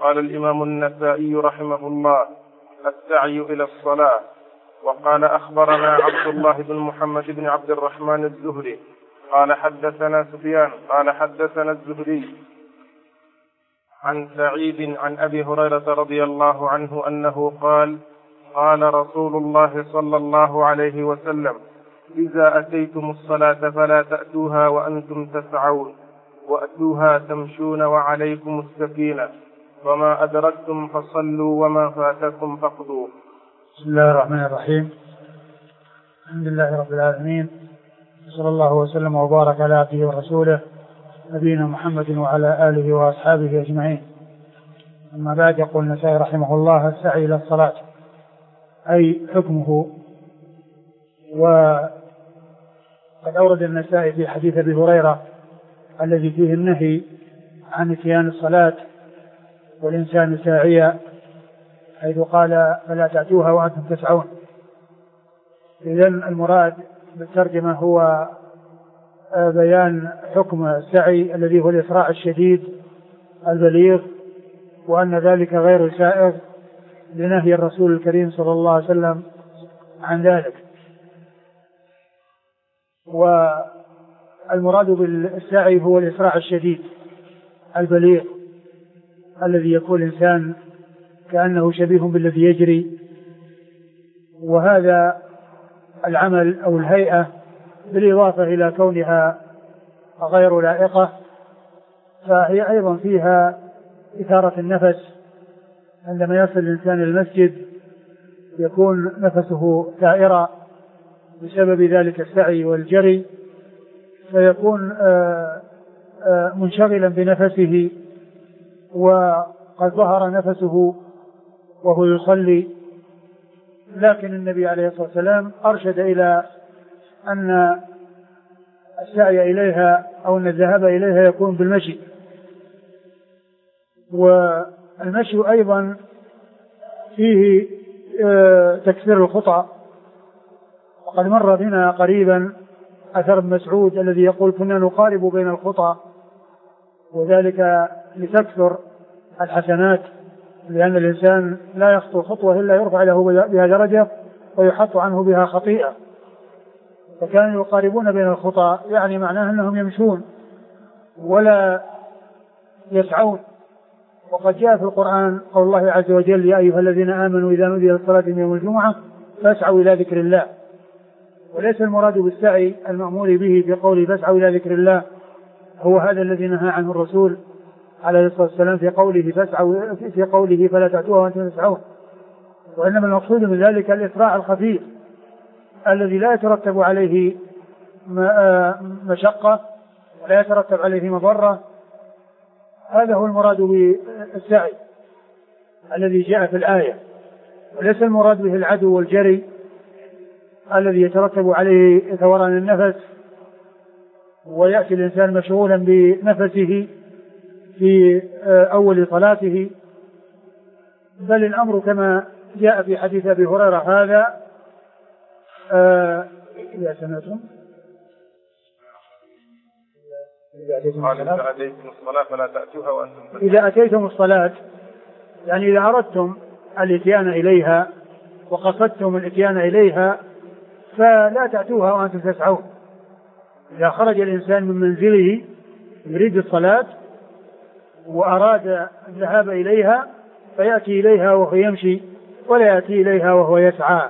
قال الإمام النسائي رحمه الله: السعي إلى الصلاة. وقال: أخبرنا عبد الله بن محمد بن عبد الرحمن الزهري قال حدثنا سفيان قال حدثنا الزهري عن سعيد عن أبي هريرة رضي الله عنه أنه قال: قال رسول الله صلى الله عليه وسلم: إذا أتيتم الصلاة فلا تأتوها وأنتم تسعون، وأتوها تمشون وعليكم السكينة، وما أدركتم فصلوا وما فاتكم فاقضوا. بسم الله الرحمن الرحيم. الحمد لله رب العالمين، صلى الله وسلم وبارك على عبده ورسوله نبينا محمد وعلى آله وأصحابه أجمعين. أما بعد، يقول النسائي رحمه الله: السعي إلى الصلاة، أي حكمه. وقد أورد النسائي في حديث أبي هريرة الذي فيه النهي عن اتيان الصلاة والإنسان ساعيا، حيث قال: فلا تأتوها وأنتم تسعون. إذن المراد بالترجمة هو بيان حكم السعي الذي هو الإسراع الشديد البليغ، وأن ذلك غير سائغ لنهي الرسول الكريم صلى الله عليه وسلم عن ذلك. والمراد بالسعي هو الإسراع الشديد البليغ الذي يكون الإنسان كأنه شبيه بالذي يجري. وهذا العمل أو الهيئة بالإضافة إلى كونها غير لائقة، فهي أيضا فيها إثارة النفس. عندما يصل الإنسان المسجد يكون نفسه ثائرا بسبب ذلك السعي والجري، فيكون منشغلا بنفسه، وقد ظهر نفسه وهو يصلي. لكن النبي عليه الصلاة والسلام أرشد إلى أن السعي إليها أو أن الذهاب إليها يكون بالمشي. والمشي أيضا فيه تكسير الخطى. وقد مر بنا قريبا أثر ابن مسعود الذي يقول: كنا نقارب بين الخطى، وذلك لتكثر الحسنات، لأن الإنسان لا يخطو خطوة إلا يرفع له بها درجة ويحط عنه بها خطيئة. فكانوا يقاربون بين الخطى، يعني معناه أنهم يمشون ولا يسعون. وقد جاء في القرآن قول الله عز وجل: يا أيها الذين آمنوا إذا نودي للصلاة من يوم الجمعة فاسعوا إلى ذكر الله. وليس المراد بالسعي المأمور به في قوله فاسعوا إلى ذكر الله هو هذا الذي نهى عنه الرسول عليه الصلاة والسلام في قوله فلا تأتوها وأنتم تسعون. وإنما المقصود من ذلك الإسراع الخفيف الذي لا يترتب عليه مشقة ولا يترتب عليه مضرة. هذا هو المراد بالسعي الذي جاء في الآية، وليس المراد به العدو والجري الذي يترتب عليه ثوران النفس ويأتي الإنسان مشغولا بنفسه في أول صلاته. بل الأمر كما جاء في حديث أبي هريرة هذا: إذا سمعتم إذا أتيتم الصلاة، يعني إذا أردتم الإتيان إليها وقصدتم الإتيان إليها فلا تأتوها وأنتم تسعون. إذا خرج الإنسان من منزله يريد الصلاة وأراد الذهاب إليها فيأتي إليها وهو يمشي، ولا يأتي إليها وهو يسعى،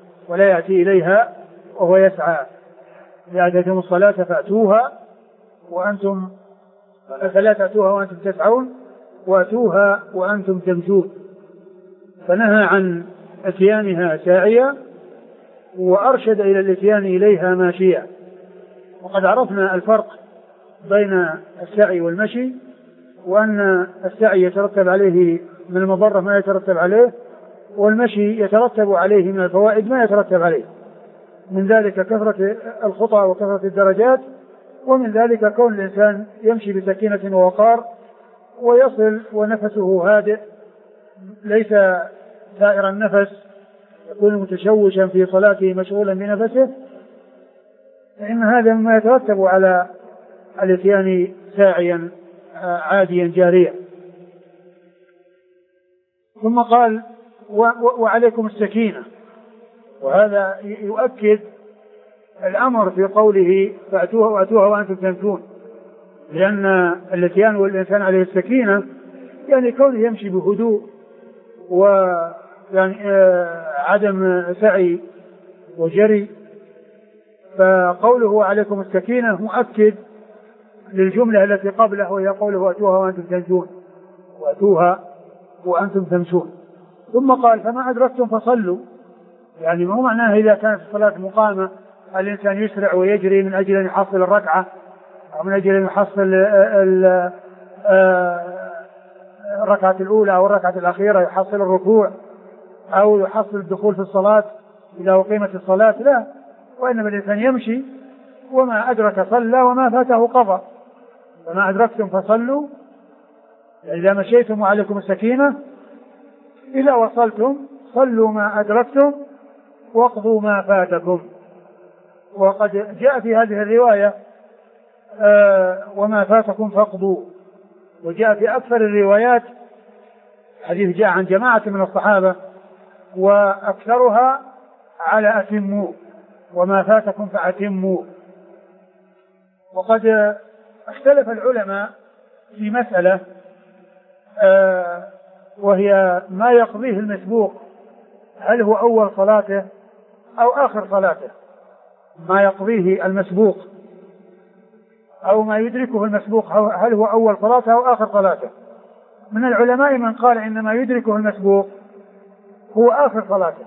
إذا أتيتم الصلاة فأتوها وأنتم فلا تأتوها وأنتم تسعون، وأتوها وأنتم تمشون. فنهى عن اتيانها ساعيا وأرشد إلى الاتيان إليها ماشيا. وقد عرفنا الفرق بين السعي والمشي، وأن السعي يترتب عليه من المضرة ما يترتب عليه، والمشي يترتب عليه من الفوائد ما يترتب عليه، من ذلك كثرة الخطى وكثرة الدرجات، ومن ذلك كون الإنسان يمشي بسكينة ووقار ويصل ونفسه هادئ ليس ثائر النفس، يكون متشوشا في صلاته مشغولا بنفسه، فإن هذا مما يترتب على الاتيان ساعيا عاديا جاريا. ثم قال وعليكم السكينة، وهذا يؤكد الأمر في قوله فأتوها وأنتم تمشون، لأن الاتيان والإنسان عليه السكينة يعني كونه يمشي بهدوء ويعني عدم سعي وجري. فقوله عليكم السكينة مؤكد للجملة التي قبله، وهي قوله وأتوها وأنتم تمشون، وأتوها وأنتم تمشون. ثم قال فما أدركتم فصلوا، يعني ما هو معناه إذا كانت الصلاة مقامة الإنسان يسرع ويجري من أجل أن يحصل الركعة أو من أجل أن يحصل الركعة الأولى أو الركعة الأخيرة، يحصل الركوع أو يحصل الدخول في الصلاة إذا أقيمت الصلاة، لا، وإنما الإنسان يمشي وما أدرك صلى وما فاته قضى. فما أدركتم فصلوا، إذا مشيتم وعليكم السكينة، إذا وصلتم صلوا ما أدركتم واقضوا ما فاتكم. وقد جاء في هذه الرواية وما فاتكم فاقضوا، وجاء في أكثر الروايات حديث جاء عن جماعة من الصحابة وأكثرها على أتموا، وما فاتكم فأتموا. وقد اختلف العلماء في مسألة وهي ما يقضيه المسبوق، هل هو أول صلاته أو آخر صلاته؟ ما يقضيه المسبوق أو ما يدركه المسبوق هل هو أول صلاته أو آخر صلاته؟ من العلماء من قال إن ما يدركه المسبوق هو آخر صلاته،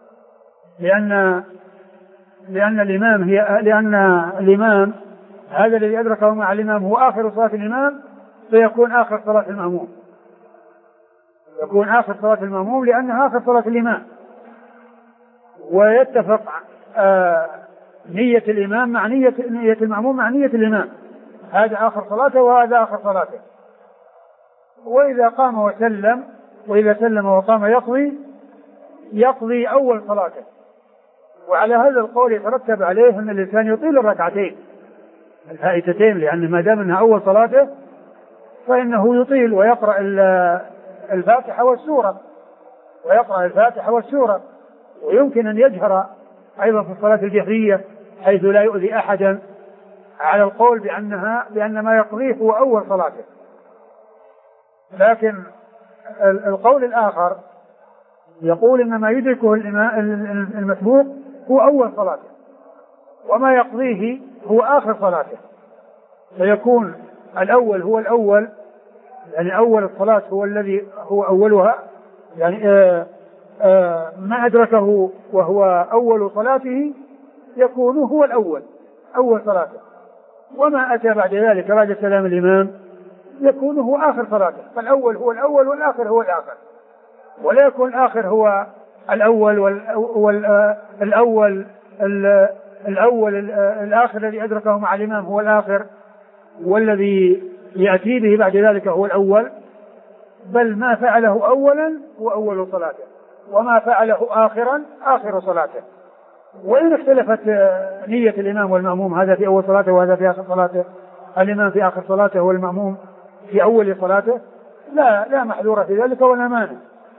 لأن الإمام هذا الذي أدركه مع الإمام هو آخر صلاة الإمام، فيكون آخر صلاة المأموم، يكون آخر صلاة المأموم لأنها آخر صلاة الإمام. ويتفق نية الإمام مع نية المأموم مع نية الإمام، هذا آخر صلاته وهذا آخر صلاته. وإذا قام وسلم، وإذا سلم وقام يقضي أول صلاته. وعلى هذا القول يترتب عليه أن الإنسان يطيل الركعتين الفائتتين، لأن ما دام أنها أول صلاته فإنه يطيل ويقرأ الفاتحة والسورة، ويمكن أن يجهر أيضا في الصلاة الجهرية حيث لا يؤذي أحدا، على القول بأن ما يقضيه هو أول صلاته. لكن القول الآخر يقول إن ما يدركه المسبوق هو أول صلاته، وما يقضيه هو آخر صلاته، فيكون الأول هو الأول، يعني أول الصلاة هو الذي هو أولها، يعني ما أدركه وهو أول صلاته يكون هو الأول، أول صلاته، وما أتى بعد ذلك بعد سلام الإمام يكون هو آخر صلاته. فالأول هو الأول والآخر هو الآخر، ولا يكون الآخر هو الأول الآخر الذي أدركه مع الإمام هو الآخر، والذي يأتي به بعد ذلك هو الأول، بل ما فعله أولا هو أول صلاته، وما فعله آخرا آخر صلاته. وإن اختلفت نية الإمام والمأموم، هذا في أول صلاته وهذا في آخر صلاته، الإمام في آخر صلاته والمأموم في أول صلاته، لا محذور في ذلك ولا مانع.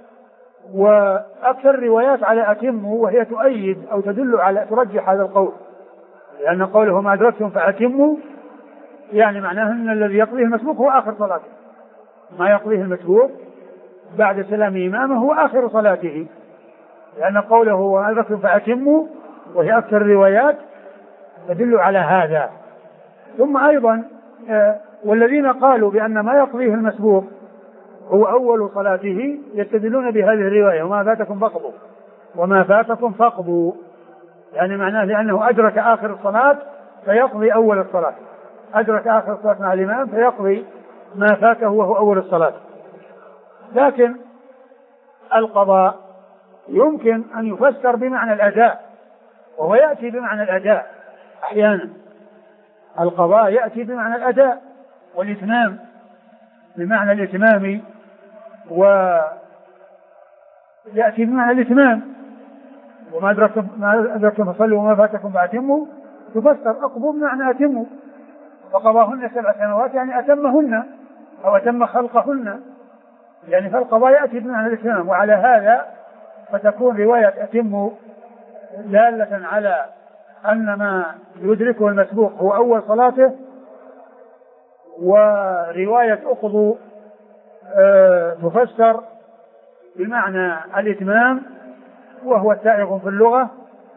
وأكثر الروايات على أتموا، وهي تؤيد أو تدل على ترجح هذا القول، لأن قوله ما أدركتم فأتموا يعني معناه أن الذي يقضيه المسبوق هو آخر صلاته، ما يقضيه المسبوق بعد سلام إمامه هو آخر صلاته، لأن قوله ما أدركتم فأتموا وهي أكثر الروايات تدل على هذا. ثم أيضا والذين قالوا بأن ما يقضيه المسبوق هو أول صلاته يستدلون بهذه الرواية وما فاتكم فاقضوا، يعني معناه لأنه أدرك آخر الصلاة فيقضي أول الصلاة، أدرك آخر الصلاة مع الإمام فيقضي ما فاته وهو أول الصلاة. لكن القضاء يمكن أن يفسر بمعنى الأداء، وهو يأتي بمعنى الأداء أحيانا، القضاء يأتي بمعنى الأداء والإتمام، بمعنى الإتمام، ويأتي بمعنى الإتمام. وما أدركتم فصلوا وما فاتكم فأتموا تفسر أقضوا بمعنى أتموا، فقضاهن 7 سنوات يعني أتمهن أو أتم خلقهن، يعني فالقضاء يأتي بمعنى الإتمام. وعلى هذا فتكون رواية أتم دالة على أن ما يدركه المسبوق هو أول صلاته، ورواية أقضوا تفسر بمعنى الإتمام وهو سائغ في اللغة،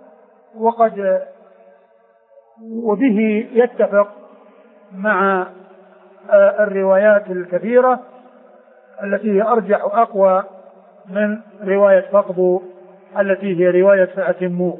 وبه يتفق مع الروايات الكثيرة التي هي أرجح وأقوى من رواية فقد التي هي رواية فأتموا.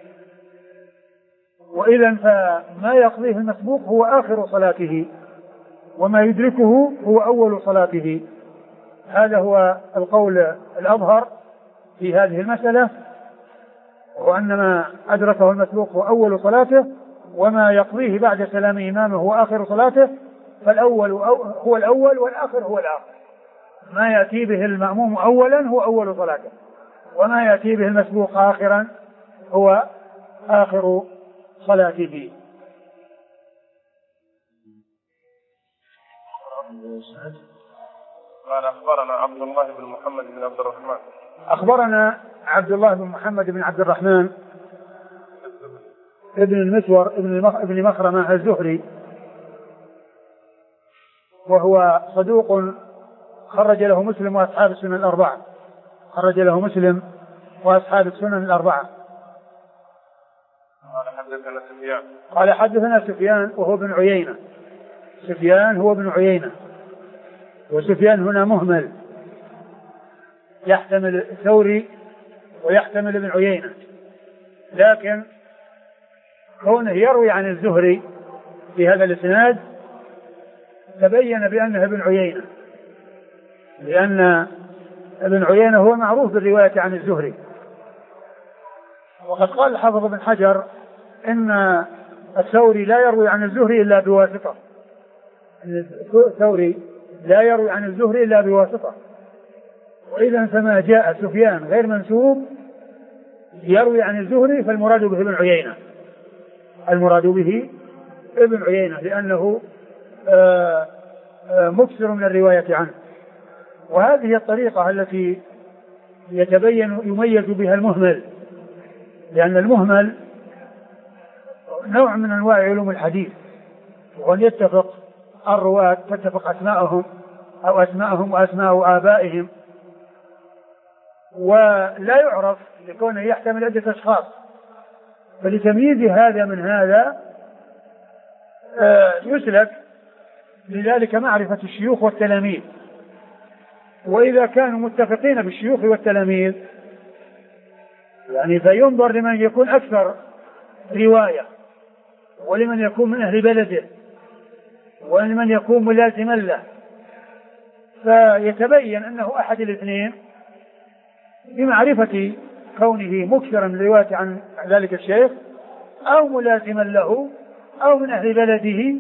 وإذا فما يقضيه المسبوق هو آخر صلاته، وما يدركه هو أول صلاته. هذا هو القول الأظهر في هذه المسألة، وأن ما أدركه المسبوق هو أول صلاته، وما يقضيه بعد سلام إمامه هو آخر صلاته. فالأول هو الأول والآخر هو الآخر. ما يأتي به المأموم أولا هو أول صلاته، وما يأتي به المسبوق آخرا هو آخر صلاته. قال أخبرنا عبد الله بن محمد بن عبد الرحمن. أخبرنا عبد الله بن محمد بن عبد الرحمن ابن المسور ابن مخرمة الزهري، وهو صدوق خرج له مسلم وأصحاب السنن الأربعة. خرج له مسلم وأصحاب السنن الأربعة. قال حدثنا سفيان. قال حدثنا سفيان وهو ابن عيينة. سفيان هو ابن عيينة، وسفيان هنا مهمل، يحتمل الثوري ويحتمل ابن عيينة، لكن كونه يروي عن الزهري في هذا الإسناد تبين بأنه ابن عيينة، لأن ابن عيينة هو معروف بالرواية عن الزهري. وقد قال الحافظ بن حجر إن الثوري لا يروي عن الزهري إلا بواسطة. الثوري لا يروي عن الزهري إلا بواسطة. وإذا فما جاء سفيان غير منسوب يروي عن الزهري فالمراد به ابن عيينة. المراد به ابن عيينة لأنه مكثر من الرواية عنه. وهذه الطريقة التي يميز بها المهمل، لأن المهمل نوع من أنواع علوم الحديث، وأن يتفق الرواة تتفق أسماءهم أو أسماءهم وأسماء آبائهم، ولا يعرف لكونه يحتمل عدة أشخاص. فلتمييز هذا من هذا يسلك لذلك معرفة الشيوخ والتلاميذ. وإذا كانوا متفقين بالشيوخ والتلاميذ يعني فينظر لمن يكون أكثر رواية، ولمن يكون من أهل بلده، ولمن يكون ملازما له، فيتبين أنه أحد الاثنين بمعرفة كونه مكثرا من الرواية عن ذلك الشيخ، أو ملازما له، أو من أهل بلده،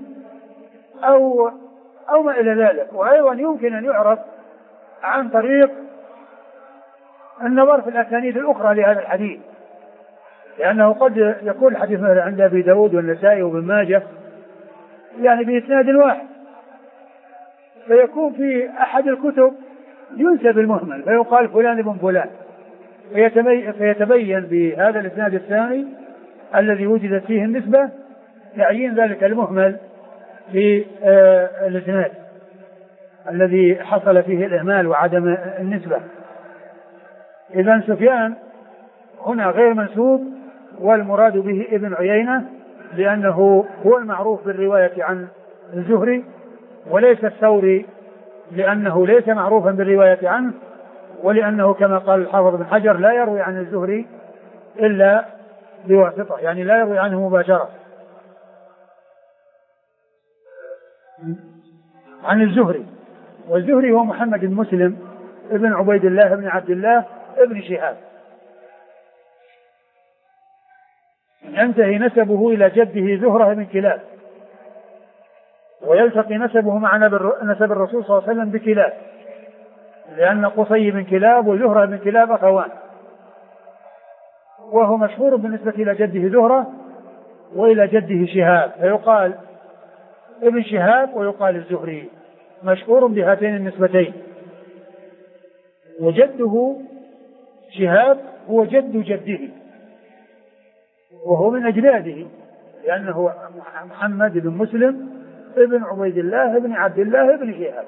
أو ما إلى ذلك. وأيضا يمكن أن يعرف عن طريق النظر في الأسانيد الأخرى لهذا الحديث، لأنه قد يكون الحديث مثلا عند أبي داود والنسائي وابن ماجه يعني بإسناد واحد، فيكون في أحد الكتب ينسب المهمل فيقال فلان ابن فلان، فيتبين بهذا الإسناد الثاني الذي وجدت فيه النسبة تعيين ذلك المهمل في الإسناد الذي حصل فيه الإهمال وعدم النسبة. إذن سفيان هنا غير منسوب، والمراد به ابن عيينة لأنه هو المعروف بالرواية عن الزهري، وليس الثوري لأنه ليس معروفا بالرواية عنه، ولأنه كما قال الحافظ بن حجر لا يروي عن الزهري إلا بواسطة، يعني لا يروي عنه مباشرة عن الزهري. والزهري هو محمد بن مسلم ابن عبيد الله بن عبد الله ابن شهاب، ينتهي نسبه إلى جده زهرة بن كلاب، ويلتقي نسبه مع نسب الرسول صلى الله عليه وسلم بكلاب، لأن قصي بن كلاب وزهرة بن كلاب أخوان، وهو مشهور بالنسبة إلى جده زهرة وإلى جده شهاب، فيقال ابن شهاب ويقال الزهري، مشهور بهاتين النسبتين. وجده شهاب هو جد جده، وهو من أجداده، لأنه محمد بن مسلم ابن عبيد الله ابن عبد الله ابن شهاب.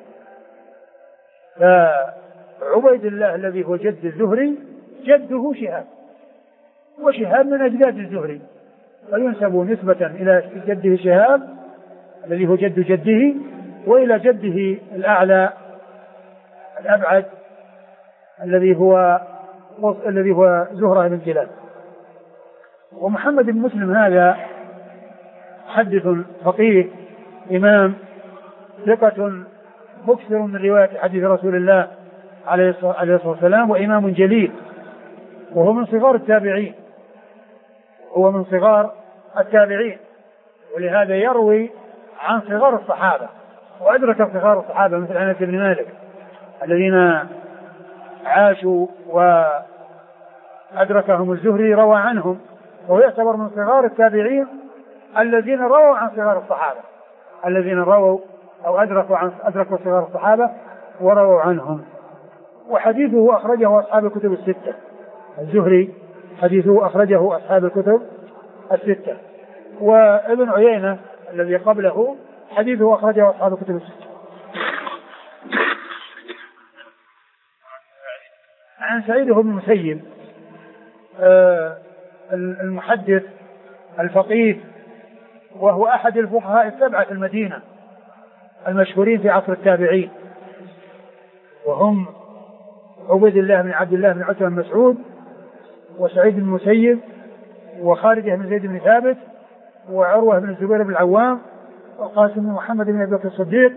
فعبيد الله الذي هو جد الزهري جده شهاب، وشهاب من أجداد الزهري، فينسب نسبة إلى جده شهاب الذي هو جد جده، وإلى جده الأعلى الأبعد الذي هو زهرة بن كلاب. ومحمد بن مسلم هذا محدث فقيه إمام ثقة مكثر من رواية حديث رسول الله عليه الصلاة والسلام، وإمام جليل، وهو من صغار التابعين، ولهذا يروي عن صغار الصحابة، وأدرك صغار الصحابة مثل أنس بن مالك الذين عاشوا وأدركهم الزهري روى عنهم، وهو يعتبر من صغار التابعين الذين رووا عن صغار الصحابة، الذين رووا أو أدركوا صغار الصحابة ورووا عنهم. وحديثه أخرجه أصحاب الكتب الستة، الزهري حديثه أخرجه أصحاب الكتب الستة. وابن عيينة الذي قبله حديثه أخرجه أصحاب الكتب الستة. عن سعيد بن المسيب المحدث الفقيه، وهو أحد الفقهاء السبعة في المدينة المشهورين في عصر التابعين، وهم عبيد الله بن عبد الله بن عتبة بن مسعود، وسعيد بن المسيب، وخارجة بن زيد بن ثابت، وعروة بن الزبير بن العوام، وقاسم بن محمد بن أبي بكر الصديق،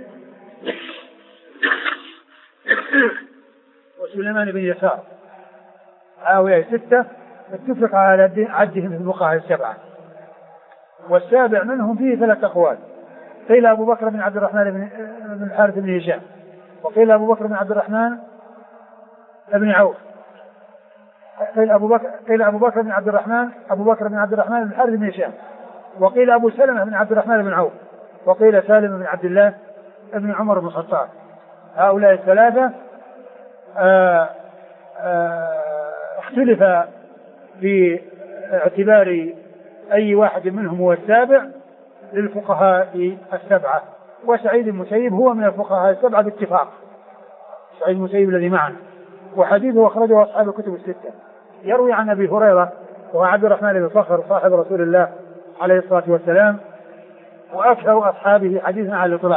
وسليمان بن يسار. هؤلاء ستة اتفق على عدهم في الفقهاء السبعة. والسابع منهم فيه 3 أقوال، قيل أبو بكر بن عبد الرحمن بن الحارث بن هشام، وقيل أبو بكر بن عبد الرحمن بن عوف، قيل أبو بكر بن عبد الرحمن بن الحارث بن هشام، وقيل أبو سلمة بن عبد الرحمن بن عوف، وقيل سالم بن عبد الله بن عمر بن الخطاب. هؤلاء الثلاثة اختلف في اعتبار أي واحد منهم هو السابع للفقهاء السبعة، وسعيد المسيب هو من الفقهاء السبعة باتفاق، سعيد المسيب الذي معنا، وحديثه أخرجه أصحاب الكتب الستة. يروي عن أبي هريرة وهو عبد الرحمن بن صخر صاحب رسول الله عليه الصلاة والسلام، وأكثر أصحابه حديثا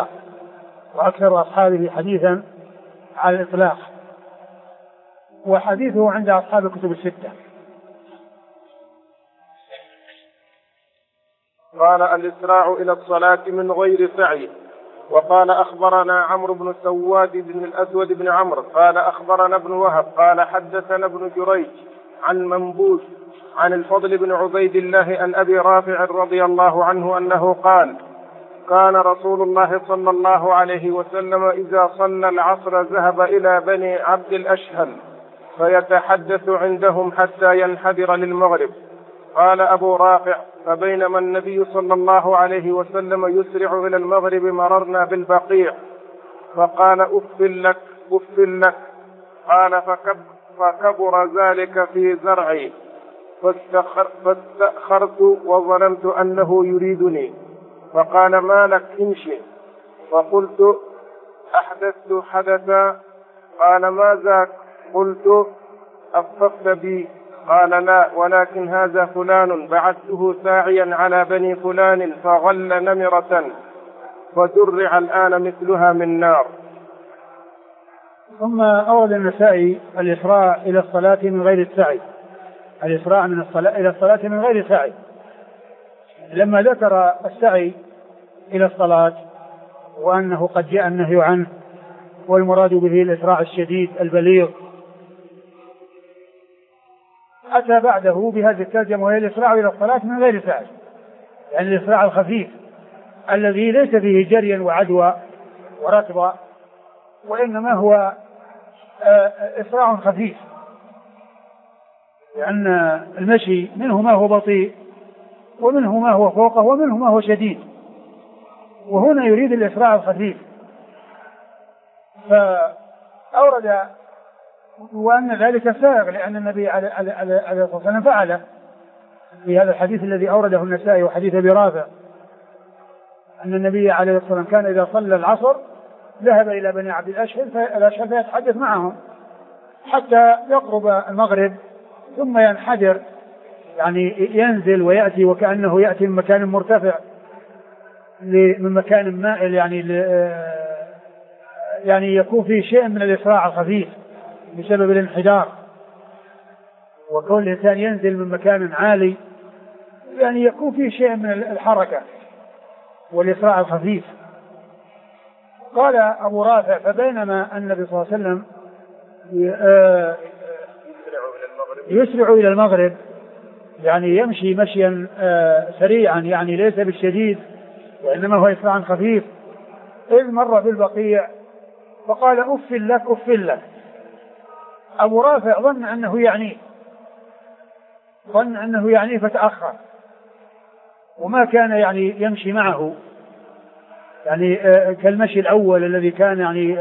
على الإطلاق، وحديثه عند أصحاب الكتب الستة. قال الإسراع إلى الصلاة من غير سعي. وقال أخبرنا عمرو بن سواد بن الأسود بن عمرو قال أخبرنا ابن وهب قال حدثنا ابن جريج عن منبوش عن الفضل بن عبيد الله عن أبي رافع رضي الله عنه أنه قال: كان رسول الله صلى الله عليه وسلم إذا صلى العصر ذهب إلى بني عبد الأشهل فيتحدث عندهم حتى ينحدر للمغرب. قال أبو رافع: فبينما النبي صلى الله عليه وسلم يسرع إلى المغرب مررنا بالبقيع فقال: أف لك. قال: فكبر ذلك في زرعي فاستأخرت وظننت أنه يريدني، فقال: ما لك امشي. فقلت: أحدثت حدثا. قال: ما ذاك؟ قلت: أخففت بي. قال: لا، ولكن هذا فلان بعثته ساعيا على بني فلان فغل نمرة فدرع الآن مثلها من نار. ثم أورد النسائي الإسراء إلى الصلاة من غير السعي، الإسراء إلى الصلاة من غير سعي، لما ذكر السعي إلى الصلاة وأنه قد جاء النهي عنه والمراد به الإسراع الشديد البليغ، أتى بعده بهذه الترجمة وهي الإسراع إلى الصلاة من غير سعي، يعني الإسراع الخفيف الذي ليس فيه جريا وعدوى وركض، وإنما هو إسراع خفيف، لأن المشي منه ما هو بطيء ومنه ما هو فوقه ومنه ما هو شديد، وهنا يريد الإسراع الخفيف. فأورد وأن ذلك سائغ لأن النبي عليه الصلاة والسلام فعله في هذا الحديث الذي أورده النسائي وحديث أبي رافع أن النبي عليه الصلاة والسلام كان إذا صلى العصر ذهب إلى بني عبد الأشهل فيتحدث معهم حتى يقرب المغرب ثم ينحدر يعني ينزل ويأتي وكأنه يأتي من مكان مرتفع من مكان مائل يعني يكون فيه شيء من الإسراع الخفيف بسبب الانحدار، وكون الإنسان ينزل من مكان عالي يعني يكون فيه شيء من الحركة والإسراع الخفيف. قال أبو رافع فبينما النبي صلى الله عليه وسلم يسرع إلى المغرب يعني يمشي مشيا سريعا يعني ليس بالشديد وإنما هو إسراع خفيف، إذ مر بالبقيع فقال أف لك أف لك. أبو رافع ظن أنه يعني فتأخر وما كان يعني يمشي معه يعني كالمشي الأول الذي كان يعني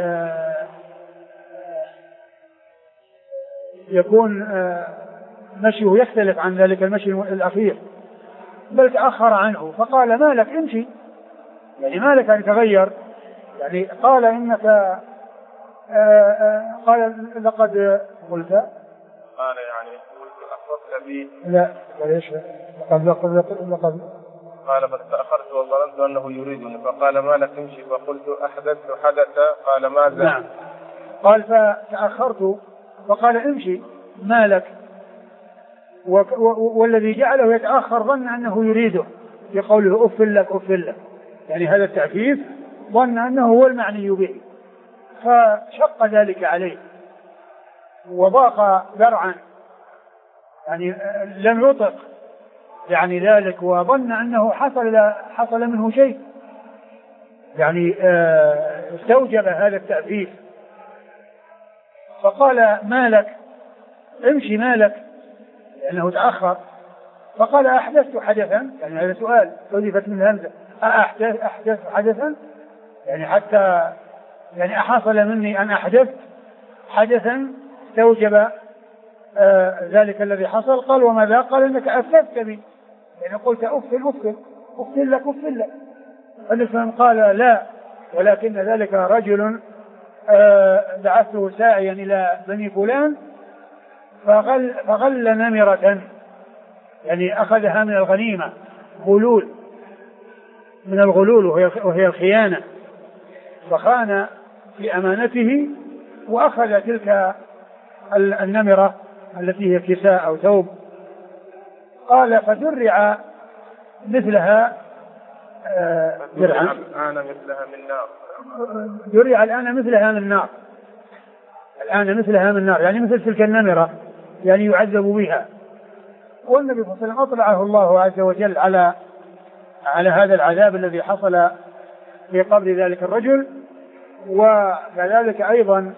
يكون مشيه يختلف عن ذلك المشي الأخير، بل تأخر عنه فقال ما لك امشي يعني ما لك أن تغير يعني قال إنك قال لقد قلت يعني قلت أخرت بي لا وليش لقد قال بل تأخرت وظننت أنه يريدني فقال ما لك امشي فقلت أحدثت حدث قال ماذا؟ نعم قال فتأخرت فقال امشي ما لك والذي جعله يتأخر ظن أنه يريده بقوله أف لك أف لك يعني هذا التعفيف ظن أنه هو المعني به فشق ذلك عليه وضاق ذرعا يعني لم يطق يعني ذلك وظن أنه حصل منه شيء يعني استوجب هذا التعفيف فقال ما لك امشي ما لك لأنه تأخر فقال أحدثت حدثا يعني هذا سؤال حذفت من الهمزة أحدث حدثا يعني حتى يعني أحصل مني أن أحدثت حدثا استوجب ذلك الذي حصل. قال وماذا؟ قال إنك أفلت بي يعني قلت أفل لك الإسلام قال لا ولكن ذلك رجل بعثه ساعيا إلى بني فلان فغل نمرة يعني أخذها من الغنيمة غلول من الغلول وهي الخيانة فخان في أمانته وأخذ تلك النمرة التي هي كساء أو ثوب. قال فدرع مثلها الآن مثلها من نار درع الآن مثلها من نار الآن مثلها من نار يعني مثل تلك النمرة يعني يعذب بها. والنبي صلى الله عليه وسلم أطلعه الله عز وجل على هذا العذاب الذي حصل في قبر ذلك الرجل وكذلك أيضا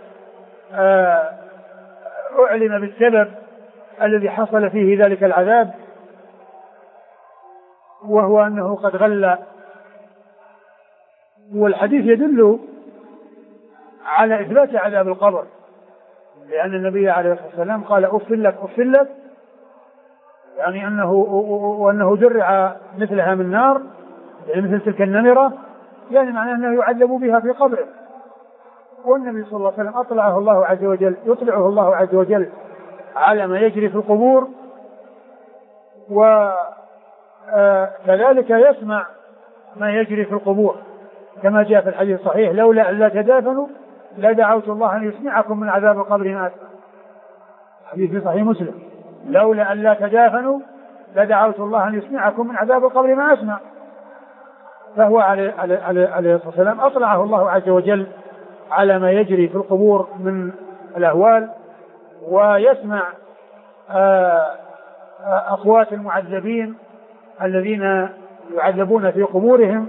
أعلم بالسبب الذي حصل فيه ذلك العذاب وهو أنه قد غل. والحديث يدل على إثبات عذاب القبر لأن النبي عليه الصلاة والسلام قال أفل لك يعني وأنه درع مثلها من نار يعني مثل تلك النمرة يعني معناه أنه يعذب بها في قبره. والنبي صلى الله عليه وسلم يطلعه الله عز وجل على ما يجري في القبور وكذلك يسمع ما يجري في القبور كما جاء في الحديث الصحيح لولا أن لا تدافنوا لدعوت الله أن يسمعكم من عذاب القبر ما أسمع. حديث في صحيح مسلم لولا أن لا تدافنوا لدعوت الله أن يسمعكم من عذاب القبر ما أسمع. فهو عليه الصلاة والسلام أطلعه الله عز وجل على ما يجري في القبور من الأهوال ويسمع أصوات المعذبين الذين يعذبون في قبورهم.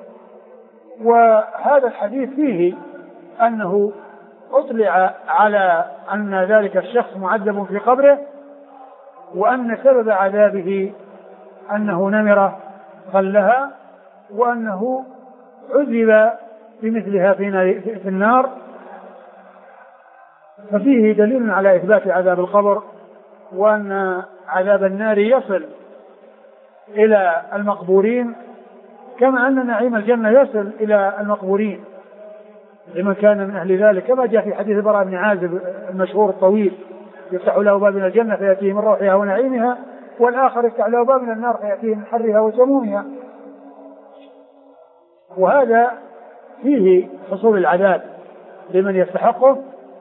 وهذا الحديث فيه أنه أطلع على أن ذلك الشخص معذب في قبره وأن سبب عذابه أنه نمرة غلها وأنه عذب بمثلها في النار ففيه دليل على إثبات عذاب القبر، وأن عذاب النار يصل إلى المقبورين كما أن نعيم الجنة يصل إلى المقبورين لمن كان من أهل ذلك، كما جاء في حديث البراء بن عازب المشهور الطويل: يفتح له باب من الجنة فيأتيه من روحها ونعيمها، والآخر يفتح له باب من النار فيأتيه من حرها وسمومها. وهذا فيه حصول العذاب لمن يستحقه.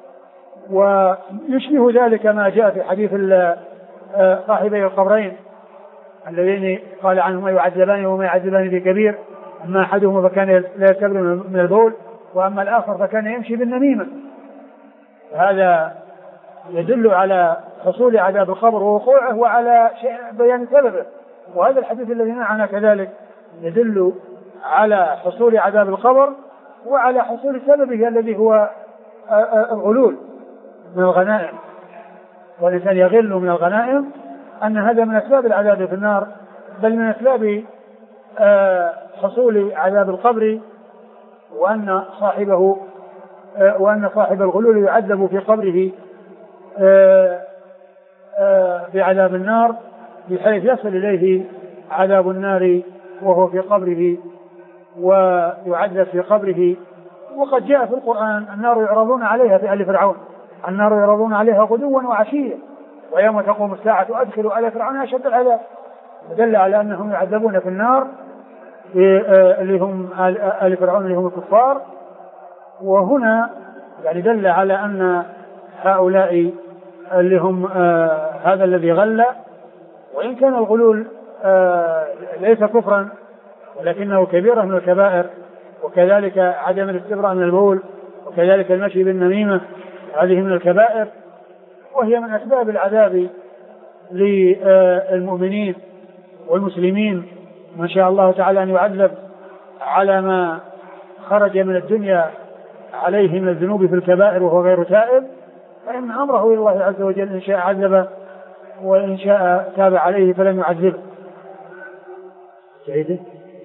ويشبه ذلك ما جاء في حديث صاحبي القبرين الذين قال عنهما يعذبان وما يعذبان في كبير، أما أحدهما فكان لا يستبر من البول، وأما الآخر فكان يمشي بالنميمة. هذا يدل على حصول عذاب القبر ووقوعه وعلى بيان سببه. وهذا الحديث الذي معنا كذلك يدل على حصول عذاب القبر وعلى حصول سببه الذي هو الغلول من الغنائم، والإنسان يغل من الغنائم، أن هذا من أسباب العذاب في النار، بل من أسباب حصول عذاب القبر، وأن صاحب الغلول يعذب في قبره بعذاب النار، بحيث يصل إليه عذاب النار وهو في قبره ويعذب في قبره. وقد جاء في القرآن: النار يعرضون عليها في آل فرعون، النار يعرضون عليها غدوا وعشيا ويوم تقوم الساعة أدخلوا آل فرعون أشد العذاب. دل على أنهم يعذبون في النار اللي هم آل فرعون اللي هم الكفار. وهنا يعني دل على أن هؤلاء اللي هم هذا الذي غل، وإن كان الغلول ليس كفرا ولكنه كبيرة من الكبائر، وكذلك عدم الاستبراء من البول، وكذلك المشي بالنميمة، هذه من الكبائر، وهي من أسباب العذاب للمؤمنين والمسلمين. ما شاء الله تعالى أن يعذب على ما خرج من الدنيا عليه من الذنوب في الكبائر وهو غير تائب، فإن أمره إلى الله عز وجل، إن شاء عذبه وإن شاء تاب عليه فلم يعذبه. سعيد.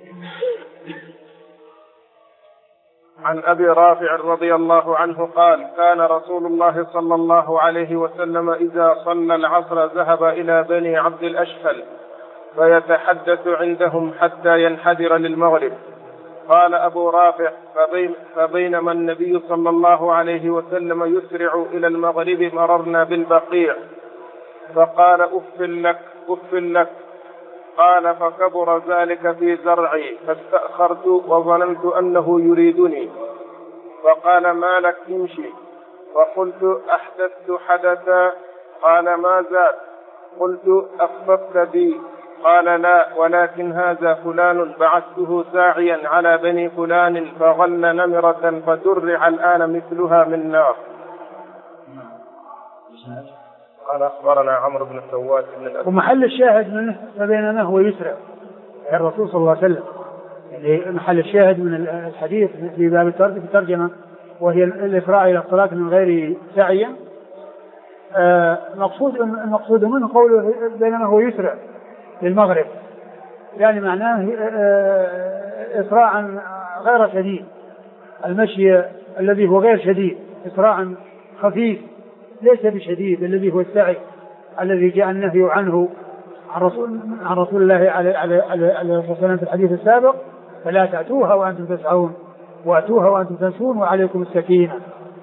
عن أبي رافع رضي الله عنه قال: كان رسول الله صلى الله عليه وسلم إذا صلى العصر ذهب إلى بني عبد الأشهل فيتحدث عندهم حتى ينحدر للمغرب. قال أبو رافع: فبينما النبي صلى الله عليه وسلم يسرع إلى المغرب مررنا بالبقيع فقال: أف لك أف لك. قال: فكبر ذلك في زرعي فاستأخرت وظننت أنه يريدني، فقال: ما لك امشي. فقلت: أحدثت حدثا. قال: ما زاد. قلت: أخففت بي. قال: لا، ولكن هذا فلان بعثته ساعيا على بني فلان فغل نمرة فترع الآن مثلها من نار. قال: أخبرنا عمرو بن سواد بن الأسود. ومحل الشاهد منه فبينما هو يسرع الرسول صلى الله عليه وسلم، يعني محل الشاهد من الحديث في باب الترجمة وهي الإسراع إلى الصلاة من غير سعي. المقصود منه قوله بينما هو يسرع للمغرب، يعني معناه إسراعا غير شديد، المشي الذي هو غير شديد، إسراعا خفيف ليس بشديد، الذي هو السعي الذي جاء النهي عنه عن رسول الله عليه الصلاة والسلام في الحديث السابق: فلا تأتوها وأنتم تسعون وأتوها وأنتم تنسون وعليكم السكينة.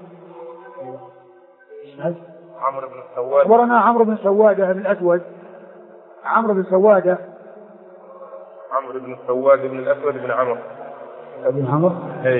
عمرو بن سواد. أخبرنا عمرو بن سوادة بن الأسود. عمرو بن سوادة بن الأسود بن عمرو بن عمرو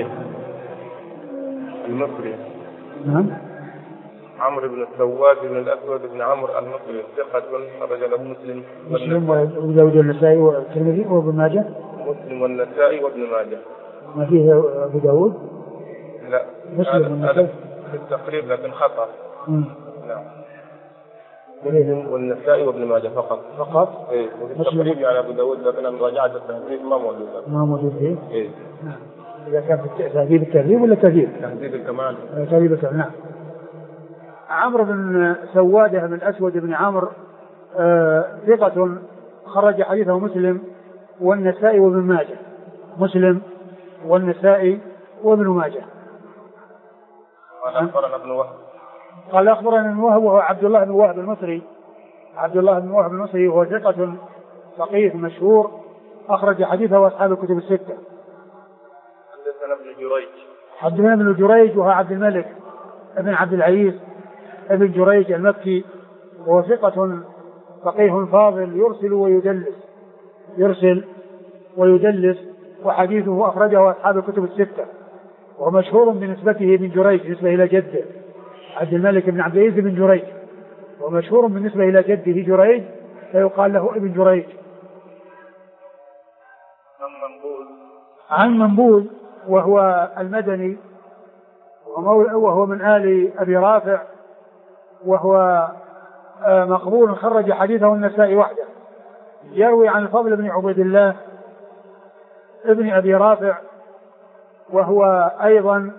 المصري. نعم. عمرو بن سواد بن الأسود بن عمرو المصري ثقة خرج له مسلم وداود والنسائي والترمذي وابن ماجه. مسلم والنسائي وابن ماجه. ما فيه أبو داود؟ لا، مسلم والنسائي في التقريب لكن خطأ. نعم. مسلم والنسائي وابن ماجه فقط. إيه. وفي التقريب على أبو داود لكن مراجعة التهذيب ما موجود فيه. إيه. نعم. إذا كان في تهذيب التهذيب ولا تهذيب الكمال. تهذيب الكمال. نعم. عمرو بن سوادة بن الأسود بن عمرو ثقة خرج حديثه مسلم والنسائي وابن ماجه. مسلم والنسائي وابن ماجه. قال أخبرنا ابن وهب. قال أخبرنا ابن وهب وهو عبد الله بن وهب المصري. عبد الله بن وهب المصري وهو ثقة فقيه مشهور أخرج حديثه أصحاب الكتب الستة. حدثنا ابن جريج. حدثنا ابن جريج وهو عبد الملك ابن عبد العزيز ابن جريج المكي وهو ثقة فقيه فاضل يرسل ويدلس وحديثه أخرجه أصحاب الكتب الستة. ومشهور بنسبته ابن جريج نسبة إلى جده عبد الملك بن عبد العزيز بن جريج، ومشهور بالنسبة إلى جده جريج فيقال له ابن جريج. عن منبوذ وهو المدني وهو من آل أبي رافع وهو مقبول خرج حديثه النسائي وحده. يروي عن الفضل بن عبيد الله ابن أبي رافع وهو أيضا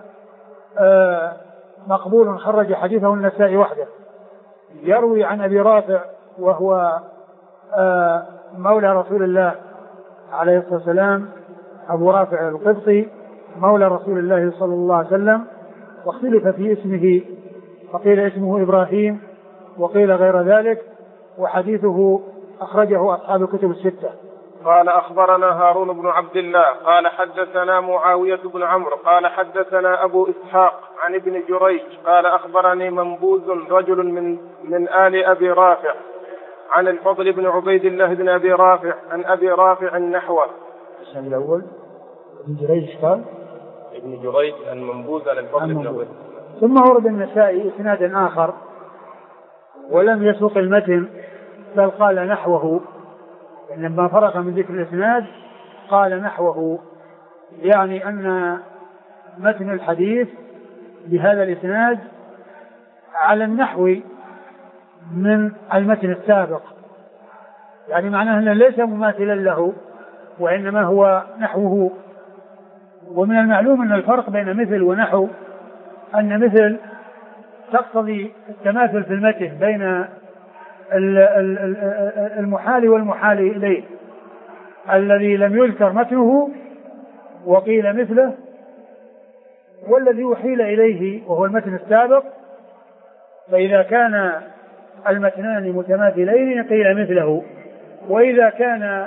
مقبول خرج حديثه النسائي وحده. يروي عن أبي رافع وهو مولى رسول الله عليه الصلاة والسلام أبو رافع القبطي مولى رسول الله صلى الله عليه وسلم، واختلف في اسمه فقيل اسمه إبراهيم وقيل غير ذلك، وحديثه أخرجه أصحاب الكتب الستة. قال أخبرنا هارون بن عبد الله قال حدثنا معاوية بن عمرو قال حدثنا أبو إسحاق عن ابن جريج قال أخبرني منبوذ رجل من آل أبي رافع عن الفضل بن عبيد الله بن أبي رافع عن أبي رافع نحوه. السنة الأول ابن جريج قال ابن جريج عن منبوذ عن الفضل بن عبيد. ثم ورد النسائي إسناد آخر ولم يسوق المتن بل قال نحوه، لما فرغ من ذكر الإسناد قال نحوه، يعني أن متن الحديث بهذا الإسناد على النحو من المتن السابق، يعني معناه أنه ليس مماثلا له وإنما هو نحوه. ومن المعلوم أن الفرق بين مثل ونحو أن مثل تقتضي التماثل في المتن بين المحال والمحال إليه، الذي لم يذكر متنه وقيل مثله، والذي أحيل إليه وهو المتن السابق، فإذا كان المتنان متماثلين قيل مثله، وإذا كان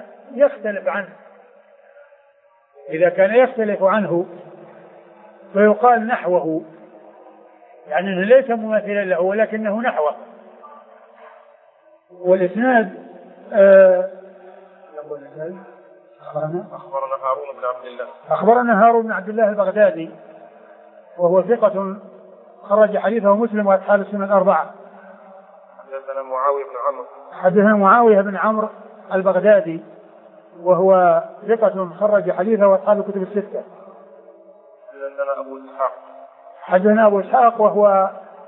يختلف عنه فيقال نحوه، يعني أنه ليس مماثلا له ولكنه نحوه. والإسناد أخبرنا هارون بن عبد الله البغدادي وهو ثقة خرج حديثه مسلم وأصحاب السنن الأربعة. حدثنا معاوية بن عمرو البغدادي وهو ثقة خرج حديثه وأصحاب الكتب الستة. حدثنا أبو إسحاق وهو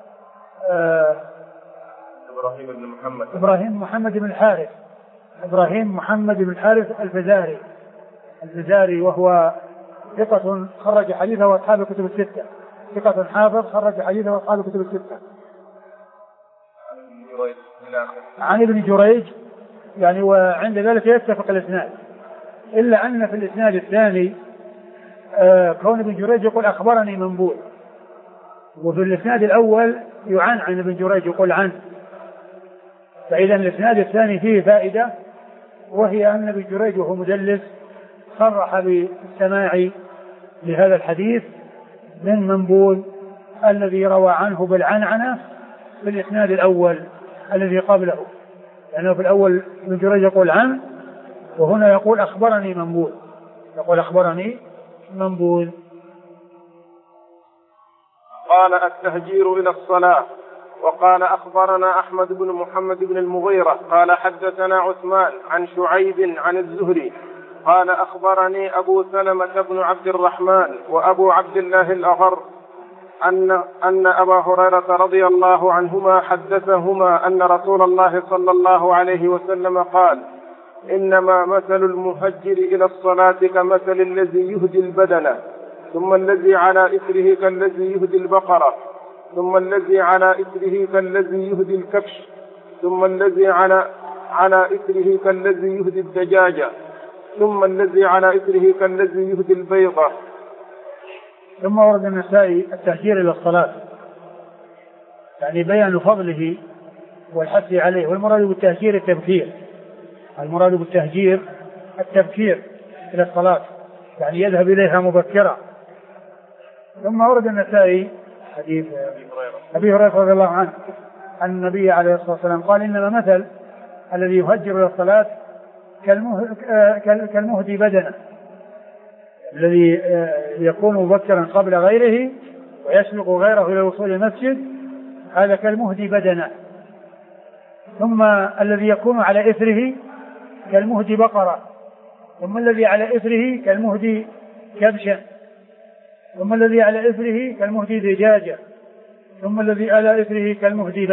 إبراهيم محمد بن الحارث الفزاري وهو ثقة خرج حديثه وأصحاب الكتب الستة، ثقة حافظ خرج حديثه وأصحاب الكتب الستة. عن ابن جريج يعني، وعند ذلك يتفق الإسناد، إلا أن في الإسناد الثاني كون ابن جريج يقول أخبرني منبوذ، وفي الإسناد الأول يعن عن ابن جريج يقول عنه، فإذا الإسناد الثاني فيه فائدة، وهي أن ابن جريج وهو مدلس صرح بالسماع لهذا الحديث من منبوذ الذي روى عنه بالعنعنة في الإسناد الأول الذي قبله، لأنه في الأول ابن جريج يقول عنه، وهنا يقول أخبرني منبوذ. قال التهجير إلى الصلاة. وقال أخبرنا أحمد بن محمد بن المغيرة قال حدثنا عثمان عن شعيب عن الزهري قال أخبرني أبو سلمة بن عبد الرحمن وأبو عبد الله الأغر أن أبا هريرة رضي الله عنهما حدثهما أن رسول الله صلى الله عليه وسلم قال: إنما مثل المهجر إلى الصلاة كمثل الذي يهدي البدن ثم الذي على إثره كالذي يهدي البقرة ثم الذي على إثره كالذي يهدي الكبش ثم الذي على إثره كالذي يهدي الدجاجة ثم الذي على إثره كالذي يهدي البيضة. ثم ورد النسائي التهجير إلى الصلاة، يعني بيان فضله والحث عليه. والمراد بالتهجير التبكير، المراد بالتهجير التبكير إلى الصلاة، يعني يذهب إليها مبكرا. ثم ورد النسائي حديث أبي هريرة رضي الله عنه أن النبي عليه الصلاة والسلام قال: إنما مثل الذي يهجر إلى الصلاة كالمهدي بدنه، الذي يكون مبكرا قبل غيره ويسبق غيره إلى وصول المسجد، هذا كالمهدي بدنه. ثم الذي يكون على إثره كالمهدي بقرة، ثم الذي على إثره كالمهدي كبشا، ثم الذي على إثره كالمهدي دجاجة، ثم الذي على إثره كالمهدي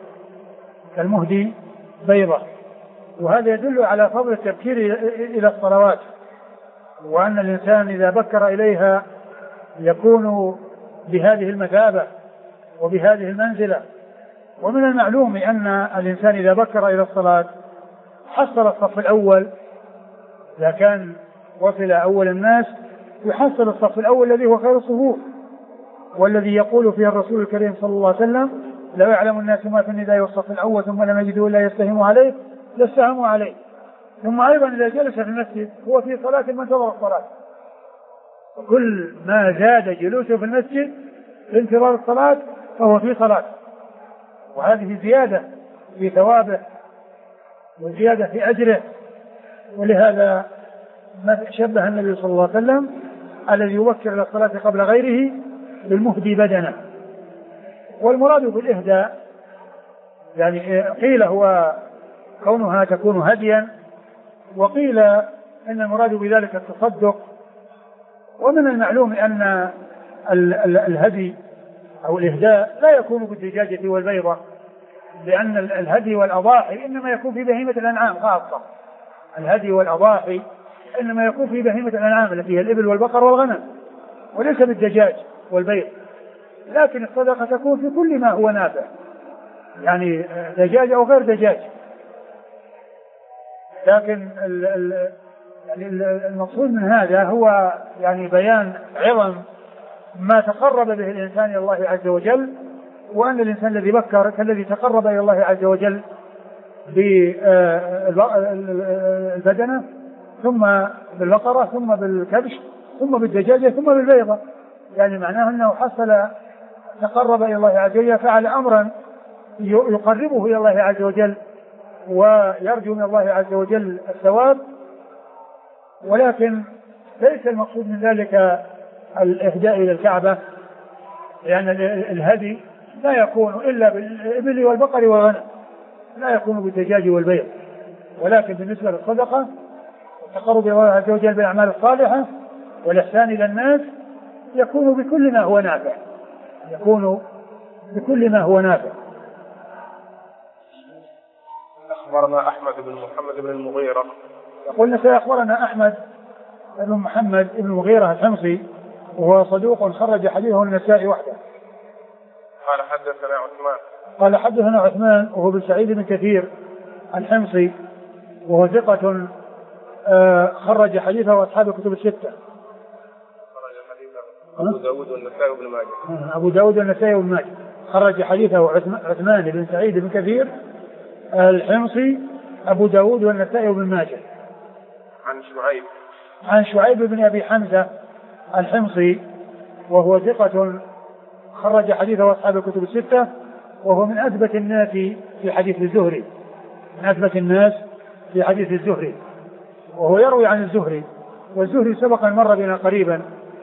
بيضة. وهذا يدل على فضل التبكير إلى الصلوات، وأن الإنسان إذا بكر إليها يكون بهذه المثابة وبهذه المنزلة. ومن المعلوم أن الإنسان إذا بكر إلى الصلاة حصل الصف الأول، إذا كان وصل أول الناس يحصل الصف الأول الذي هو خير الصفوف، والذي يقول فيه الرسول الكريم صلى الله عليه وسلم: لو يعلم الناس ما في النداء والصف الأول ثم لم يجدوا إلا يستهموا عليه لاستهموا عليه. ثم أيضا إذا جلس في المسجد هو في صلاة ما انتظر الصلاة، وكل ما زاد جلوسه في المسجد لانتظار الصلاة فهو في صلاة، وهذه زيادة في ثوابه وزيادة في أجره. ولهذا شبه النبي صلى الله عليه وسلم الذي يوكر إلى الصلاة قبل غيره بالمهدي بدنه. والمراد بالإهداء يعني قيل هو كونها تكون هديا، وقيل إن المراد بذلك التصدق. ومن المعلوم أن الهدي أو الإهداء لا يكون بالدجاجة والبيضة، لأن الهدي والأضاحي إنما يكون في بهيمة الأنعام خاصة. الهدي والأضاحي إنما يكون في بهيمة الأنعام التي هي الإبل والبقر والغنم، وليس بالدجاج والبيض. لكن الصدقة تكون في كل ما هو نافع، يعني دجاج أو غير دجاج. لكن المقصود من هذا هو يعني بيان عظم ما تقرب به الإنسان إلى الله عز وجل، وأن الإنسان الذي بكر كالذي تقرب إلى الله عز وجل بالبدنة، ثم بالبقرة، ثم بالكبش، ثم بالدجاجة، ثم بالبيضة. يعني معناه أنه حصل تقرب إلى الله عز وجل، فعل أمرا يقربه إلى الله عز وجل ويرجو من الله عز وجل الثواب. ولكن ليس المقصود من ذلك الإهداء إلى الكعبة، لأن الهدي لا يكون إلا بالإبل والبقر والغنم، لا يكون بالدجاج والبيض. ولكن بالنسبة للصدقة والتقرب إلى الله عز وجل بالأعمال الصالحة والإحسان إلى الناس يكون بكل ما هو نافع، يكون بكل ما هو نافع. أخبرنا أحمد بن محمد بن المغيرة. قلنا سيخبرنا أحمد بن محمد بن المغيرة الحمصي، وهو صدوق خرج حديثه النسائي وحده. قال حدثنا عثمان وهو بن سعيد بن كثير الحمصي، وهو ثقة خرج حديثه أصحاب الكتب الستة. أبو داود والنسائي وابن ماجه. أبو داود والنسائي وابن ماجه خرج حديثه عثمان بن سعيد بن كثير الحمصي، أبو داود والنسائي وابن ماجه. عن شعيب بن أبي حمزة الحمصي، وهو ثقة خرج حديثه أصحاب الكتب الستة، وهو من أثبت الناس في حديث الزهري، من أثبت الناس في حديث الزهري، وهو يروي عن الزهري، والزهري سبق أن مر بنا قريبا.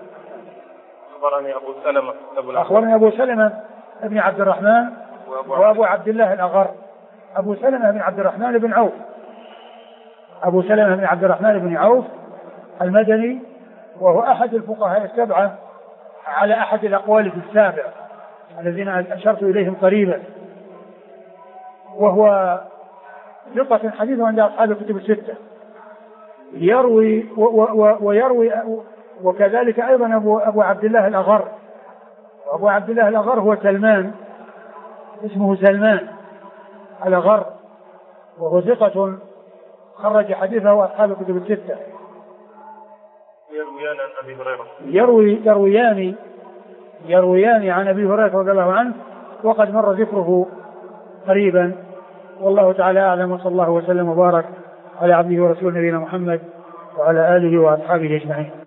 أخبرني أبو سلمة ابن عبد الرحمن وأبو عبد الله الأغر. أبو سلمة بن عبد الرحمن بن عوف، أبو سلمة بن عبد الرحمن بن عوف المدني، وهو أحد الفقهاء السبعة على أحد الأقوال في السابع الذين أشرت إليهم قريبا، وهو ثقة حديثه عند أصحاب الكتب الستة، يروي ويروي. وكذلك أيضا أبو عبد الله الأغر، وأبو عبد الله الأغر هو سلمان، اسمه سلمان الأغر، وهو ثقة خرج حديثه أصحاب الكتب الستة. يرويان عن أبي هريرة. يرويان عن أبي هريرة رضي الله عنه وقد مر ذكره قريبا. والله تعالى أعلم، وصلى الله وسلم وبارك على عبده ورسوله نبينا محمد وعلى آله وأصحابه أجمعين.